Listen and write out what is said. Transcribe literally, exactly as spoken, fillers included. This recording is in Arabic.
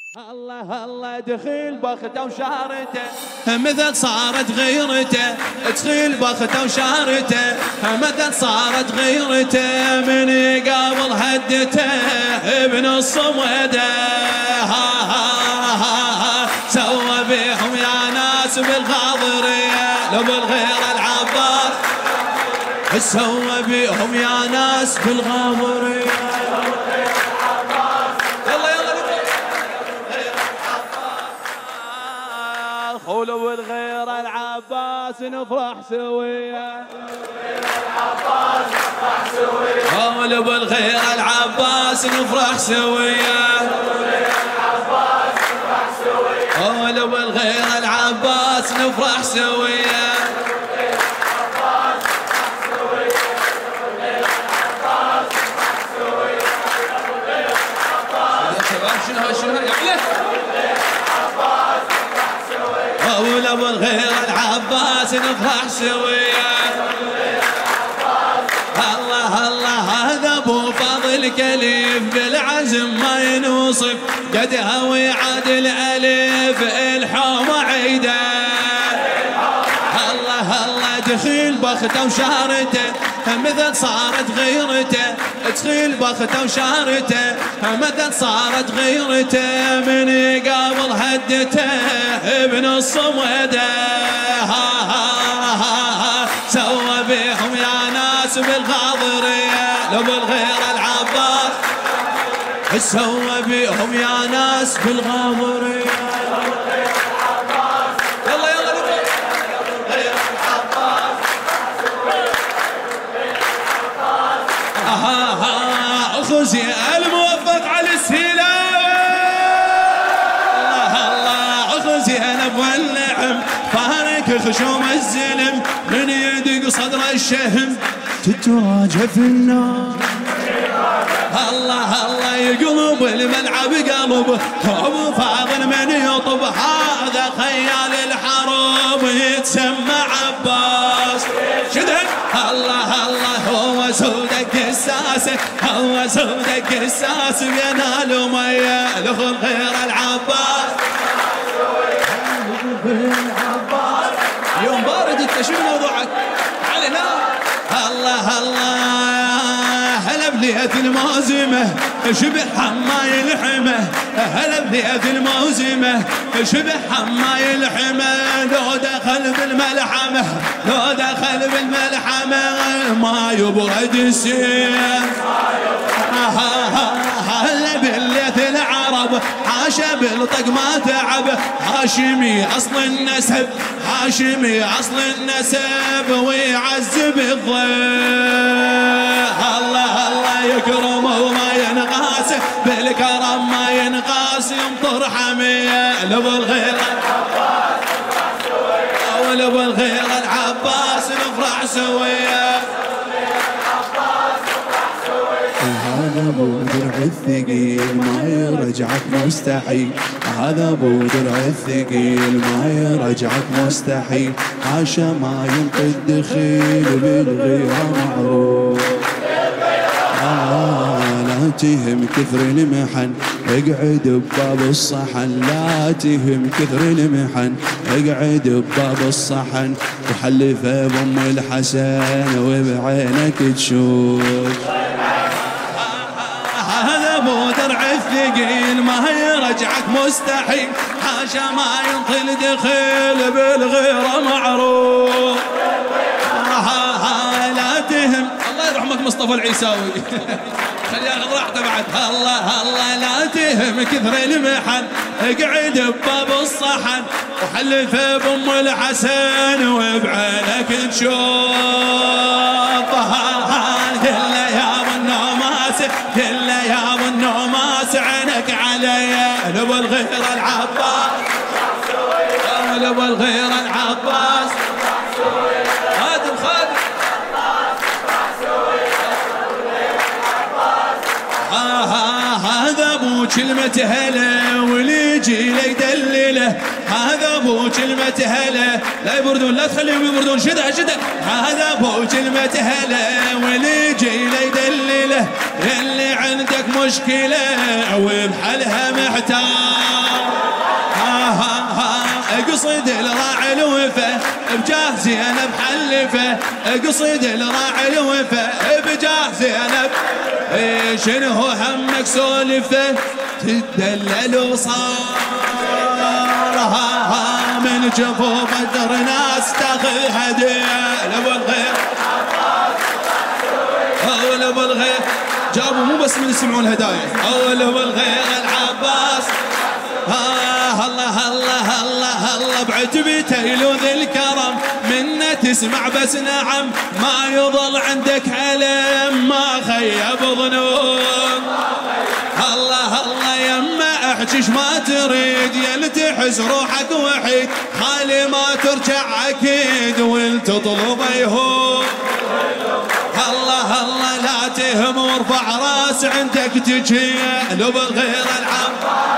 الله الله دخيل بخته وشارته مثل صارت غيرته، دخيل بخته وشارته مثل صارت غيرته، من يقابل هدته ابن الصموده. ها ها ها ها سوى بيهم يا ناس بالغاضريه لو بالغير العباس، سوى بيهم يا ناس بالغاضريه. قولوا بالغير العباس نفرح سويا، قولوا بالغير العباس نفرح سويا، قولوا بالغير العباس نفرح سويا. يا شباب شنو هاي شنو هاي يعلى قولوا بالغير العباس نفرح سويا. الله الله هذا ابو فاضل كليف بالعزم ما ينوصف، قدها ويعادل الف الحومه عيده. الله الله دخيل بخته وشارته مثل صارت غيرته، دخيل بخته وشارته مثل صارت غيرته، من يقابل هدته ابن الصموده. ها ها ها ها سوى بيهم يا ناس بالغاضريه لو بالغير العباس، سوى بيهم يا ناس بالغاضريه. خزي الموفق على السلاوة. الله الله خزي ابو النعم فارك خشوم الزلم، من يدق صدر الشهم تتراجع في النار. الله الله يقلب الملعب قلبه ابو فاضل من يطب، هذا خيال الحرب يتسمى عباس. شدد الله الله هو سودك الساسه، هو سودك الساس ينال ميه دخل غير العباس. يوم بارد انت شو موضوعك؟ علينا الله الله هلا بليت الموزمه شبه حماي الحمه، هلا بليت الموزمه شبه حماي الحمه، لو دخل بالملحمه لو دخل بالملحمه ما يبرد السيف. هلا بليت العرب حاشا بالطق ما تعب، هاشمي اصل النسب هاشمي اصل النسب ويعذب الضيف. الله الله يكرمه وما ينقاس بالكرم ما ينقاس، يمطر حميه لو بالغير العباس ولو بالغير العباس نفرح سويا. هذا ابو درع الثقيل ما يرجعك مستحيل، هذا ابو درع الثقيل ما يرجعك مستحيل، حاشا ما ينطي الدخيل بالغيرة معروف. آه لا تهم كثر المحن اقعد بباب الصحن، لا تهم كثر المحن اقعد بباب الصحن، وحلف بام الحسن وبعينك تشوف. هذا ابو درع الثقيل ما يرجعك مستحيل، حاشا ما ينطي الدخيل بالغيرة معروف. لا تهم الله يرحمك مصطفى العيساوي خلي ياخذ راحته بعد. الله الله لا تهم كثر المحن اقعد بباب الصحن، وحلف بام الحسن وبعينك تشوف. كله يا ابو النوماس كله يا ابو النوماس عينك علي لو بالغير العباس لو بالغير العباس. خادم خادم هذا ابو كلمة هلا واللي يجي له يدلله، هذا ابو كلمة هلا لا يبردون لا تخليهم يبردون شدة شدة. هذا ابو كلمة هلا واللي يجي له يدلله، اللي عندك مشكلة وبحلها محتاج. اقصد الراعي الوفا بجاه زينب حلفه، اقصد الراعي الوفا بجاه زينب. شنو همك سولفه تدلل وصارها من جفو بدر ناس تاخذ هديه لابو الغير اول ابو الغير جابوا مو بس من يسمعون الهدايا اول ابو الغير العباس. آه الله الله الله الله بعتبته يلوذ الكرم منه تسمع بس نعم ما يظل عندك علم ما خيب ظنون. الله الله يما احجش ما تريد يلتحس روحك وحيد خالي ما ترجع اكيد والتطلب يهون. الله الله لا تهم وارفع راس عندك تجي لو بالغير العم